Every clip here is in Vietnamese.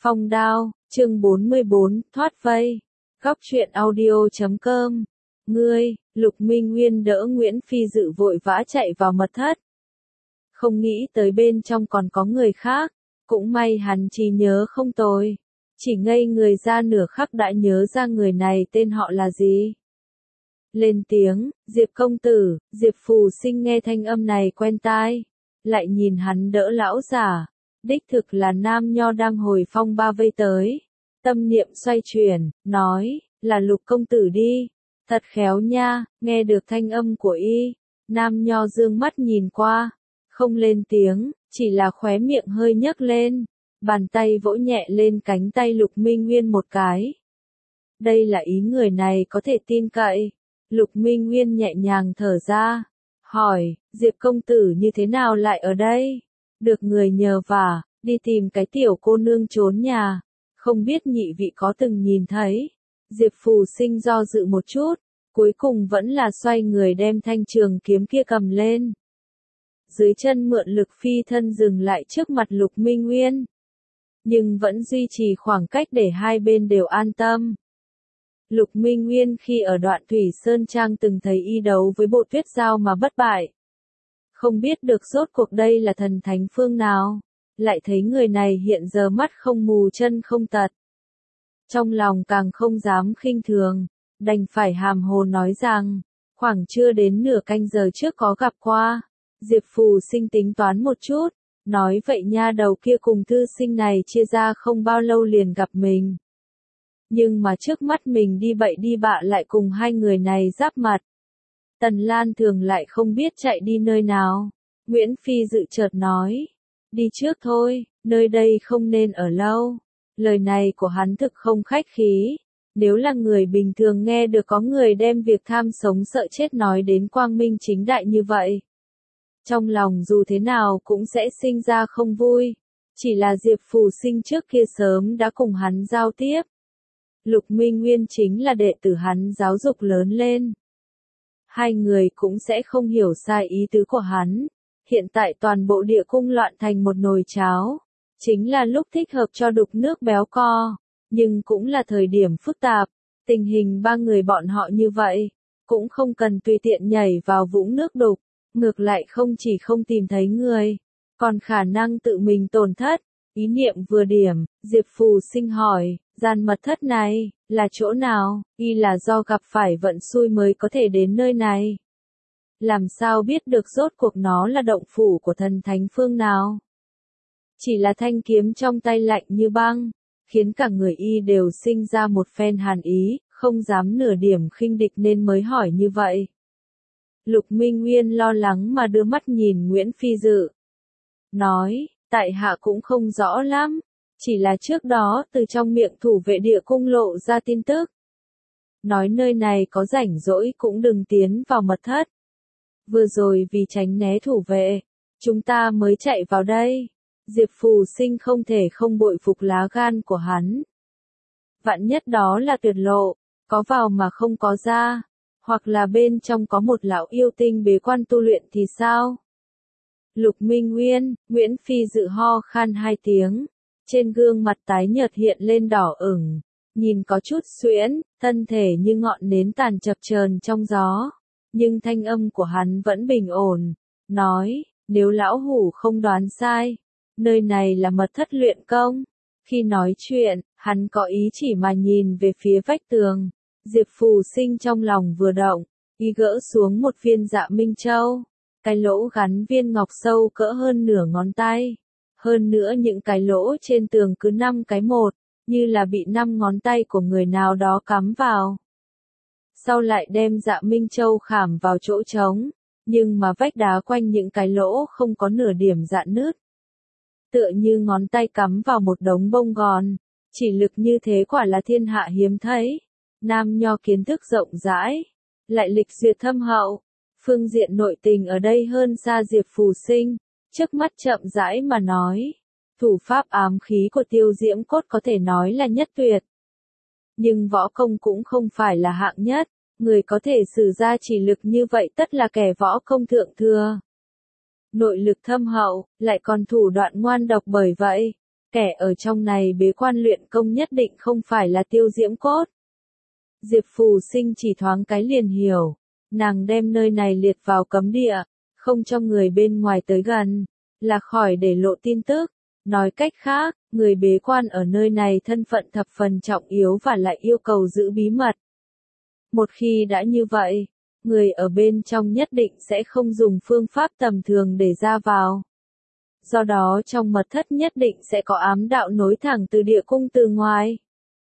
Phong đao, chương 44, thoát vây. Góc truyện audio.com. Ngươi, Lục Minh Nguyên đỡ Nguyễn Phi Dự vội vã chạy vào mật thất. Không nghĩ tới bên trong còn có người khác, cũng may hắn trí nhớ không tồi. Chỉ ngây người ra nửa khắc đã nhớ ra người này tên họ là gì. Lên tiếng, Diệp công tử, Diệp Phù Sinh nghe thanh âm này quen tai. Lại nhìn hắn đỡ lão giả. Đích thực là nam nho đang hồi phong ba vây tới. Tâm niệm xoay chuyển, nói, là Lục công tử đi. Thật khéo nha, nghe được thanh âm của y. Nam nho dương mắt nhìn qua. Không lên tiếng, chỉ là khóe miệng hơi nhấc lên. Bàn tay vỗ nhẹ lên cánh tay Lục Minh Nguyên một cái. Đây là ý người này có thể tin cậy. Lục Minh Nguyên nhẹ nhàng thở ra. Hỏi, Diệp công tử như thế nào lại ở đây? Được người nhờ vả, đi tìm cái tiểu cô nương trốn nhà. Không biết nhị vị có từng nhìn thấy. Diệp Phù Sinh do dự một chút. Cuối cùng vẫn là xoay người đem thanh trường kiếm kia cầm lên. Dưới chân mượn lực phi thân dừng lại trước mặt Lục Minh Nguyên. Nhưng vẫn duy trì khoảng cách để hai bên đều an tâm. Lục Minh Nguyên khi ở đoạn Thủy Sơn Trang từng thấy y đấu với Bộ Tuyết Giao mà bất bại. Không biết được rốt cuộc đây là thần thánh phương nào. Lại thấy người này hiện giờ mắt không mù chân không tật. Trong lòng càng không dám khinh thường. Đành phải hàm hồ nói rằng, khoảng chưa đến nửa canh giờ trước có gặp qua. Diệp Phù Sinh tính toán một chút, nói vậy nha đầu kia cùng thư sinh này chia ra không bao lâu liền gặp mình. Nhưng mà trước mắt mình đi bậy đi bạ lại cùng hai người này giáp mặt. Tần Lan Thường lại không biết chạy đi nơi nào. Nguyễn Phi Dự chợt nói, đi trước thôi, nơi đây không nên ở lâu. Lời này của hắn thực không khách khí. Nếu là người bình thường nghe được có người đem việc tham sống sợ chết nói đến quang minh chính đại như vậy. Trong lòng dù thế nào cũng sẽ sinh ra không vui. Chỉ là Diệp Phù Sinh trước kia sớm đã cùng hắn giao tiếp. Lục Minh Nguyên chính là đệ tử hắn giáo dục lớn lên. Hai người cũng sẽ không hiểu sai ý tứ của hắn. Hiện tại toàn bộ địa cung loạn thành một nồi cháo. Chính là lúc thích hợp cho đục nước béo co. Nhưng cũng là thời điểm phức tạp. Tình hình ba người bọn họ như vậy. Cũng không cần tùy tiện nhảy vào vũng nước đục. Ngược lại không chỉ không tìm thấy người. Còn khả năng tự mình tổn thất. Ý niệm vừa điểm, Diệp Phù Sinh hỏi, gian mật thất này, là chỗ nào? Y là do gặp phải vận xui mới có thể đến nơi này. Làm sao biết được rốt cuộc nó là động phủ của thần thánh phương nào? Chỉ là thanh kiếm trong tay lạnh như băng, khiến cả người y đều sinh ra một phen hàn ý, không dám nửa điểm khinh địch nên mới hỏi như vậy. Lục Minh Nguyên lo lắng mà đưa mắt nhìn Nguyễn Phi Dự. Nói, tại hạ cũng không rõ lắm, chỉ là trước đó từ trong miệng thủ vệ địa cung lộ ra tin tức. Nói nơi này có rảnh rỗi cũng đừng tiến vào mật thất. Vừa rồi vì tránh né thủ vệ, chúng ta mới chạy vào đây. Diệp Phù Sinh không thể không bội phục lá gan của hắn. Vạn nhất đó là tuyệt lộ, có vào mà không có ra. Hoặc là bên trong có một lão yêu tinh bế quan tu luyện thì sao? Lục Minh Nguyên, Nguyễn Phi Dự ho khan hai tiếng. Trên gương mặt tái nhợt hiện lên đỏ ửng. Nhìn có chút suyễn, thân thể như ngọn nến tàn chập chờn trong gió. Nhưng thanh âm của hắn vẫn bình ổn. Nói, nếu lão hủ không đoán sai. Nơi này là mật thất luyện công. Khi nói chuyện, hắn có ý chỉ mà nhìn về phía vách tường. Diệp Phù Sinh trong lòng vừa động, y gỡ xuống một viên Dạ Minh Châu. Cái lỗ gắn viên ngọc sâu cỡ hơn nửa ngón tay. Hơn nữa những cái lỗ trên tường cứ 5 cái một, như là bị 5 ngón tay của người nào đó cắm vào. Sau lại đem Dạ Minh Châu khảm vào chỗ trống, nhưng mà vách đá quanh những cái lỗ không có nửa điểm rạn nứt. Tựa như ngón tay cắm vào một đống bông gòn, chỉ lực như thế quả là thiên hạ hiếm thấy. Nam nho kiến thức rộng rãi, lại lịch duyệt thâm hậu, phương diện nội tình ở đây hơn xa Diệp Phù Sinh, trước mắt chậm rãi mà nói, thủ pháp ám khí của Tiêu Diễm Cốt có thể nói là nhất tuyệt. Nhưng võ công cũng không phải là hạng nhất, người có thể sử ra chỉ lực như vậy tất là kẻ võ công thượng thừa. Nội lực thâm hậu, lại còn thủ đoạn ngoan độc bởi vậy, Kẻ ở trong này bế quan luyện công nhất định không phải là Tiêu Diễm Cốt. Diệp Phù Sinh chỉ thoáng cái liền hiểu, nàng đem nơi này liệt vào cấm địa, không cho người bên ngoài tới gần, là khỏi để lộ tin tức. Nói cách khác, người bế quan ở nơi này thân phận thập phần trọng yếu và lại yêu cầu giữ bí mật. Một khi đã như vậy, người ở bên trong nhất định sẽ không dùng phương pháp tầm thường để ra vào. Do đó trong mật thất nhất định sẽ có ám đạo nối thẳng từ địa cung từ ngoài.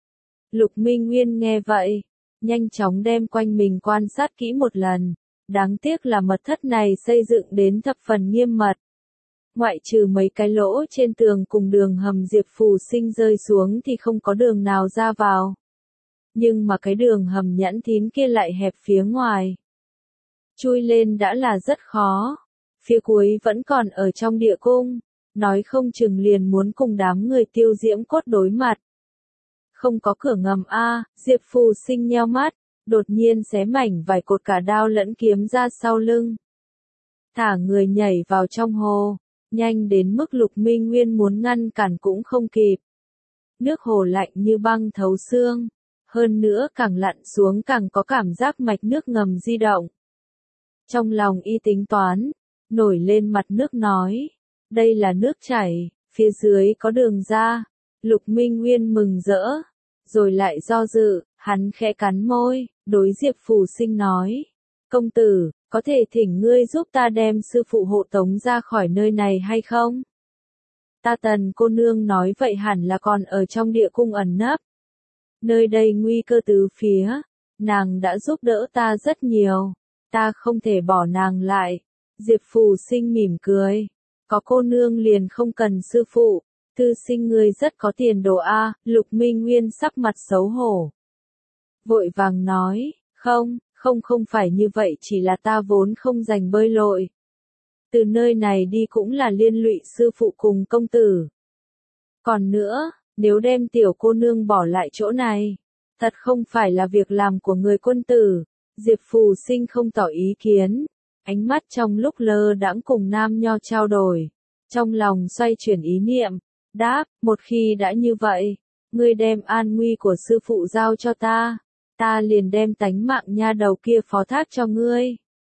Lục Minh Nguyên nghe vậy, nhanh chóng đem quanh mình quan sát kỹ một lần. Đáng tiếc là mật thất này xây dựng đến thập phần nghiêm mật. Ngoại trừ mấy cái lỗ trên tường cùng đường hầm Diệp Phù Sinh rơi xuống thì không có đường nào ra vào. Nhưng mà cái đường hầm nhẫn thín kia lại hẹp phía ngoài. Chui lên đã là rất khó. Phía cuối vẫn còn ở trong địa cung. Nói không chừng liền muốn cùng đám người Tiêu Diễm Cốt đối mặt. Không có cửa ngầm a, Diệp Phù Sinh nheo mắt, đột nhiên xé mảnh vài cột cả đao lẫn kiếm ra sau lưng. Thả người nhảy vào trong hồ, nhanh đến mức Lục Minh Nguyên muốn ngăn cản cũng không kịp. Nước hồ lạnh như băng thấu xương, hơn nữa càng lặn xuống càng có cảm giác mạch nước ngầm di động. Trong lòng y tính toán, nổi lên mặt nước nói, đây là nước chảy, phía dưới có đường ra. Lục Minh Nguyên mừng rỡ, rồi lại do dự, hắn khẽ cắn môi, đối Diệp Phù Sinh nói, công tử, có thể thỉnh ngươi giúp ta đem sư phụ hộ tống ra khỏi nơi này hay không? Ta Tần cô nương nói vậy hẳn là còn ở trong địa cung ẩn nấp. Nơi đây nguy cơ tứ phía, nàng đã giúp đỡ ta rất nhiều, ta không thể bỏ nàng lại. Diệp Phù Sinh mỉm cười, có cô nương liền không cần sư phụ. Tư sinh ngươi rất có tiền đồ a. Lục Minh Nguyên sắc mặt xấu hổ. Vội vàng nói, không phải như vậy, chỉ là ta vốn không rành bơi lội. Từ nơi này đi cũng là liên lụy sư phụ cùng công tử. Còn nữa, nếu đem tiểu cô nương bỏ lại chỗ này, thật không phải là việc làm của người quân tử. Diệp Phù Sinh không tỏ ý kiến, ánh mắt trong lúc lơ đãng cùng Nam Nho trao đổi, trong lòng xoay chuyển ý niệm. Đáp, một khi đã như vậy, ngươi đem an nguy của sư phụ giao cho ta liền đem tánh mạng nha đầu kia phó thác cho ngươi.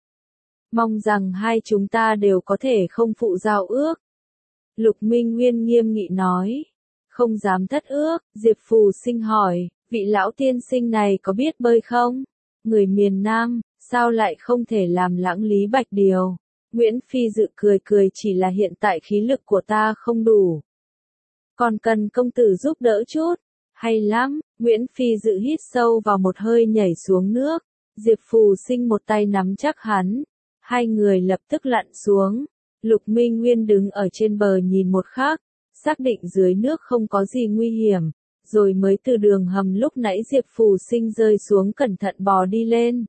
Mong rằng hai chúng ta đều có thể không phụ giao ước. Lục Minh Nguyên nghiêm nghị nói, không dám thất ước. Diệp Phù Sinh hỏi, vị lão tiên sinh này có biết bơi không? Người miền Nam, sao lại không thể làm lãng Lý Bạch Điều? Nguyễn Phi Dự cười chỉ là hiện tại khí lực của ta không đủ. Còn cần công tử giúp đỡ chút. Hay lắm, Nguyễn Phi Dự hít sâu vào một hơi nhảy xuống nước. Diệp Phù Sinh một tay nắm chắc hắn. Hai người lập tức lặn xuống. Lục Minh Nguyên đứng ở trên bờ nhìn một khắc, xác định dưới nước không có gì nguy hiểm, rồi mới từ đường hầm lúc nãy Diệp Phù Sinh rơi xuống cẩn thận bò đi lên.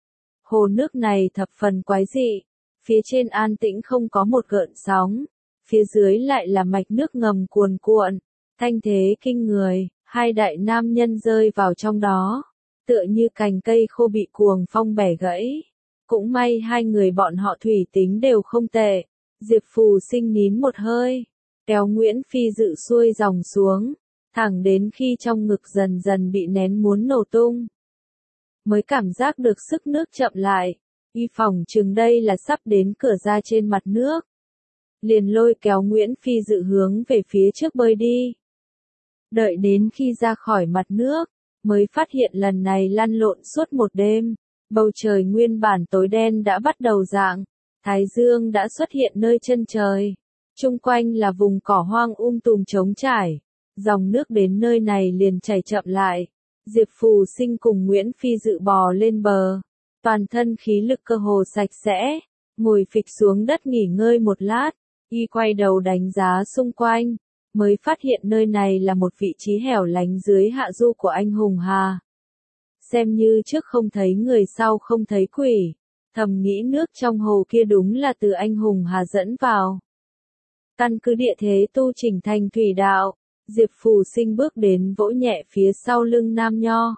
Hồ nước này thập phần quái dị. Phía trên an tĩnh không có một gợn sóng. Phía dưới lại là mạch nước ngầm cuồn cuộn, thanh thế kinh người, hai đại nam nhân rơi vào trong đó, tựa như cành cây khô bị cuồng phong bẻ gãy. Cũng may hai người bọn họ thủy tính đều không tệ. Diệp Phù Sinh nín một hơi, kéo Nguyễn Phi Dự xuôi dòng xuống, thẳng đến khi trong ngực dần dần bị nén muốn nổ tung. Mới cảm giác được sức nước chậm lại, y phỏng chừng đây là sắp đến cửa ra trên mặt nước. Liền lôi kéo Nguyễn Phi Dự hướng về phía trước bơi đi. Đợi đến khi ra khỏi mặt nước, mới phát hiện lần này lăn lộn suốt một đêm, bầu trời nguyên bản tối đen đã bắt đầu rạng, thái dương đã xuất hiện nơi chân trời, chung quanh là vùng cỏ hoang tùm trống trải, dòng nước đến nơi này liền chảy chậm lại. Diệp Phù Sinh cùng Nguyễn Phi Dự bò lên bờ, toàn thân khí lực cơ hồ sạch sẽ, ngồi phịch xuống đất nghỉ ngơi một lát. Y quay đầu đánh giá xung quanh, mới phát hiện nơi này là một vị trí hẻo lánh dưới hạ du của anh hùng Hà. Xem như trước không thấy người sau không thấy quỷ, thầm nghĩ nước trong hồ kia đúng là từ anh hùng Hà dẫn vào. Căn cứ địa thế tu chỉnh thành thủy đạo, Diệp Phù Sinh bước đến vỗ nhẹ phía sau lưng Nam Nho.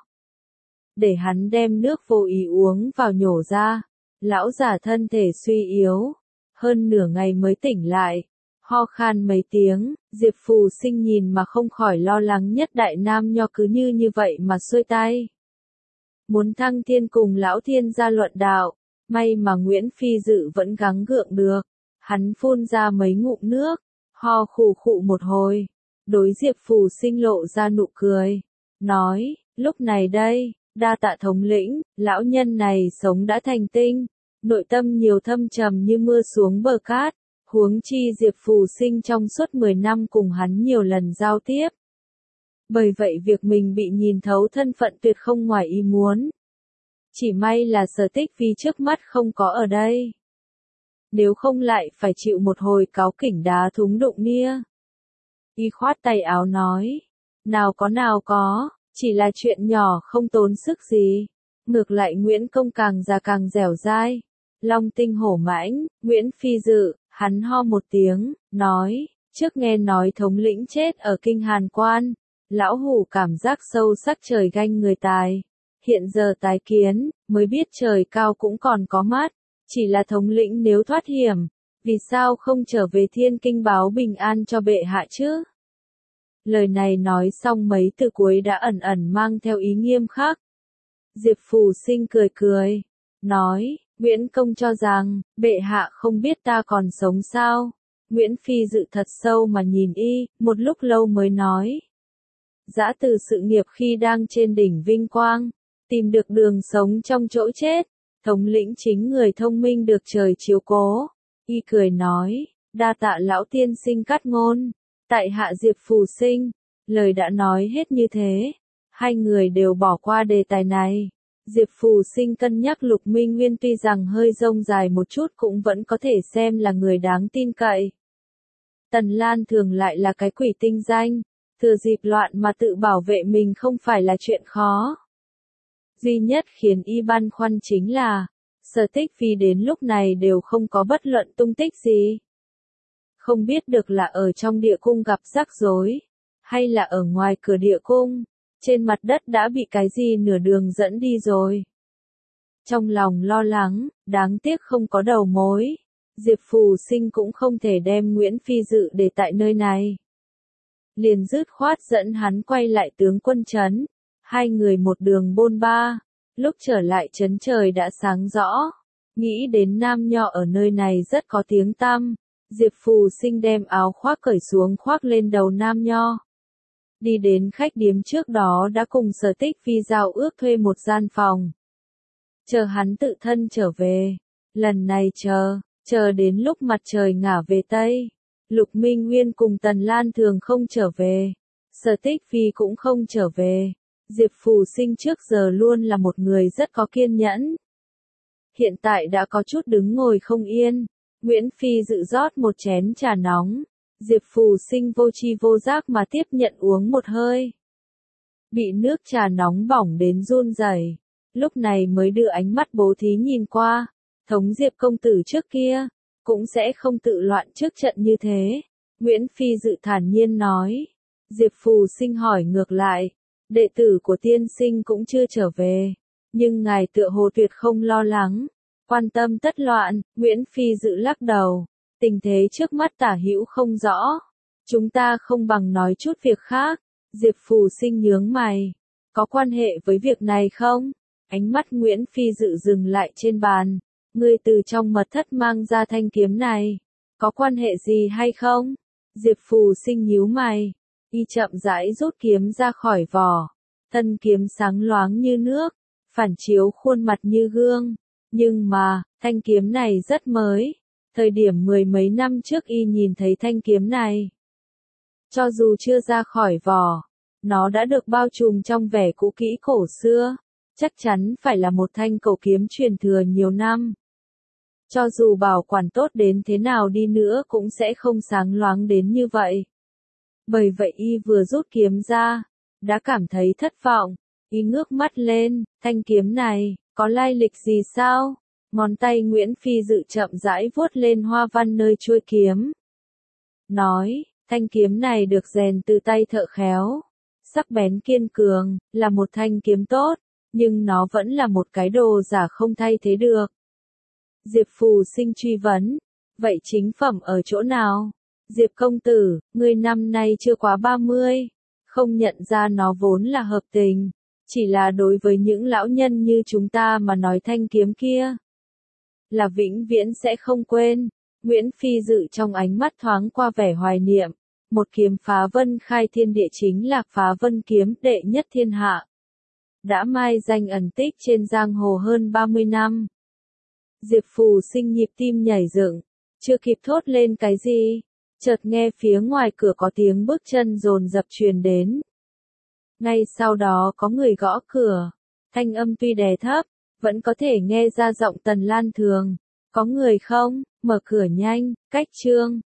Để hắn đem nước vô ý uống vào nhổ ra, lão già thân thể suy yếu. Hơn nửa ngày mới tỉnh lại, Ho khan mấy tiếng, Diệp Phù Sinh nhìn mà không khỏi lo lắng nhất đại nam nho cứ như vậy mà xuôi tay. Muốn thăng thiên cùng lão thiên gia luận đạo, may mà Nguyễn Phi Dự vẫn gắng gượng được. Hắn phun ra mấy ngụm nước, ho khụ khụ một hồi, đối Diệp Phù Sinh lộ ra nụ cười, nói, lúc này đây, đa tạ thống lĩnh, lão nhân này sống đã thành tinh, nội tâm nhiều thâm trầm như mưa xuống bờ cát, huống chi Diệp Phù Sinh trong suốt 10 năm cùng hắn nhiều lần giao tiếp. Bởi vậy việc mình bị nhìn thấu thân phận tuyệt không ngoài ý muốn. Chỉ may là Sở Tích Phi trước mắt không có ở đây. Nếu không lại phải chịu một hồi cáu kỉnh đá thúng đụng nia. Y khoát tay áo nói, nào có, chỉ là chuyện nhỏ không tốn sức gì. Ngược lại Nguyễn Công càng già càng dẻo dai. Long tinh hổ mãnh, Nguyễn Phi Dự, hắn ho một tiếng, nói, trước nghe nói thống lĩnh chết ở kinh Hàn Quan, lão hủ cảm giác sâu sắc trời ganh người tài. Hiện giờ tái kiến, mới biết trời cao cũng còn có mắt, chỉ là thống lĩnh nếu thoát hiểm, vì sao không trở về Thiên Kinh báo bình an cho bệ hạ chứ? Lời này nói xong mấy từ cuối đã ẩn ẩn mang theo ý nghiêm khắc. Diệp Phù Sinh cười, nói, Nguyễn Công cho rằng, bệ hạ không biết ta còn sống sao? Nguyễn Phi Dự thật sâu mà nhìn y, một lúc lâu mới nói. Dã từ sự nghiệp khi đang trên đỉnh vinh quang, tìm được đường sống trong chỗ chết, thống lĩnh chính người thông minh được trời chiếu cố. Y cười nói, đa tạ lão tiên sinh cắt ngôn, tại hạ Diệp Phù Sinh, lời đã nói hết như thế. Hai người đều bỏ qua đề tài này. Diệp Phù Sinh cân nhắc Lục Minh Nguyên tuy rằng hơi rông dài một chút cũng vẫn có thể xem là người đáng tin cậy. Tần Lan Thường lại là cái quỷ tinh danh, thừa dịp loạn mà tự bảo vệ mình không phải là chuyện khó. Duy nhất khiến y băn khoăn chính là, Sở Tích Phi đến lúc này đều không có bất luận tung tích gì. Không biết được là ở trong địa cung gặp rắc rối, hay là ở ngoài cửa địa cung, trên mặt đất đã bị cái gì nửa đường dẫn đi rồi. Trong lòng lo lắng, đáng tiếc không có đầu mối, Diệp Phù Sinh cũng không thể đem Nguyễn Phi Dự để tại nơi này. Liền dứt khoát dẫn hắn quay lại tướng quân trấn. Hai người một đường bôn ba, lúc trở lại trấn trời đã sáng rõ. Nghĩ đến nam nho ở nơi này rất có tiếng tăm, Diệp Phù Sinh đem áo khoác cởi xuống khoác lên đầu nam nho. Đi đến khách điếm trước đó đã cùng Sở Tích Phi giao ước thuê một gian phòng. Chờ hắn tự thân trở về, lần này chờ đến lúc mặt trời ngả về Tây. Lục Minh Nguyên cùng Tần Lan Thường không trở về, Sở Tích Phi cũng không trở về. Diệp Phù Sinh trước giờ luôn là một người rất có kiên nhẫn. Hiện tại đã có chút đứng ngồi không yên. Nguyễn Phi Dự rót một chén trà nóng. Diệp Phù Sinh vô tri vô giác mà tiếp nhận uống một hơi. Bị nước trà nóng bỏng đến run rẩy. Lúc này mới đưa ánh mắt bố thí nhìn qua. Thống Diệp công tử trước kia, cũng sẽ không tự loạn trước trận như thế. Nguyễn Phi Dự thản nhiên nói. Diệp Phù Sinh hỏi ngược lại. Đệ tử của tiên sinh cũng chưa trở về, nhưng ngài tựa hồ tuyệt không lo lắng, quan tâm tất loạn. Nguyễn Phi Dự lắc đầu, tình thế trước mắt tả hữu không rõ, chúng ta không bằng nói chút việc khác. Diệp Phù Sinh nhướng mày, có quan hệ với việc này không? Ánh mắt Nguyễn Phi Dự dừng lại trên bàn, ngươi từ trong mật thất mang ra thanh kiếm này, có quan hệ gì hay không? Diệp Phù Sinh nhíu mày. Y chậm rãi rút kiếm ra khỏi vỏ, thân kiếm sáng loáng như nước, phản chiếu khuôn mặt như gương, nhưng mà, thanh kiếm này rất mới, thời điểm mười mấy năm trước y nhìn thấy thanh kiếm này. Cho dù chưa ra khỏi vỏ, nó đã được bao trùm trong vẻ cũ kỹ cổ xưa, chắc chắn phải là một thanh cổ kiếm truyền thừa nhiều năm. Cho dù bảo quản tốt đến thế nào đi nữa cũng sẽ không sáng loáng đến như vậy. Bởi vậy y vừa rút kiếm ra, đã cảm thấy thất vọng, y ngước mắt lên, thanh kiếm này, có lai lịch gì sao? Ngón tay Nguyễn Phi Dự chậm rãi vuốt lên hoa văn nơi chuôi kiếm. Nói, thanh kiếm này được rèn từ tay thợ khéo, sắc bén kiên cường, là một thanh kiếm tốt, nhưng nó vẫn là một cái đồ giả không thay thế được. Diệp Phù Sinh truy vấn, vậy chính phẩm ở chỗ nào? Diệp công tử, ngươi năm nay chưa quá 30, không nhận ra nó vốn là hợp tình, chỉ là đối với những lão nhân như chúng ta mà nói thanh kiếm kia là vĩnh viễn sẽ không quên. Nguyễn Phi Dự trong ánh mắt thoáng qua vẻ hoài niệm, một kiếm phá vân khai thiên địa chính là phá vân kiếm đệ nhất thiên hạ. Đã mai danh ẩn tích trên giang hồ hơn 30 năm. Diệp Phù Sinh nhịp tim nhảy dựng, chưa kịp thốt lên cái gì, chợt nghe phía ngoài cửa có tiếng bước chân dồn dập truyền đến. Ngay sau đó có người gõ cửa, thanh âm tuy đè thấp, vẫn có thể nghe ra giọng Tần Lan Thường. Có người không? Mở cửa nhanh, Cách Trương.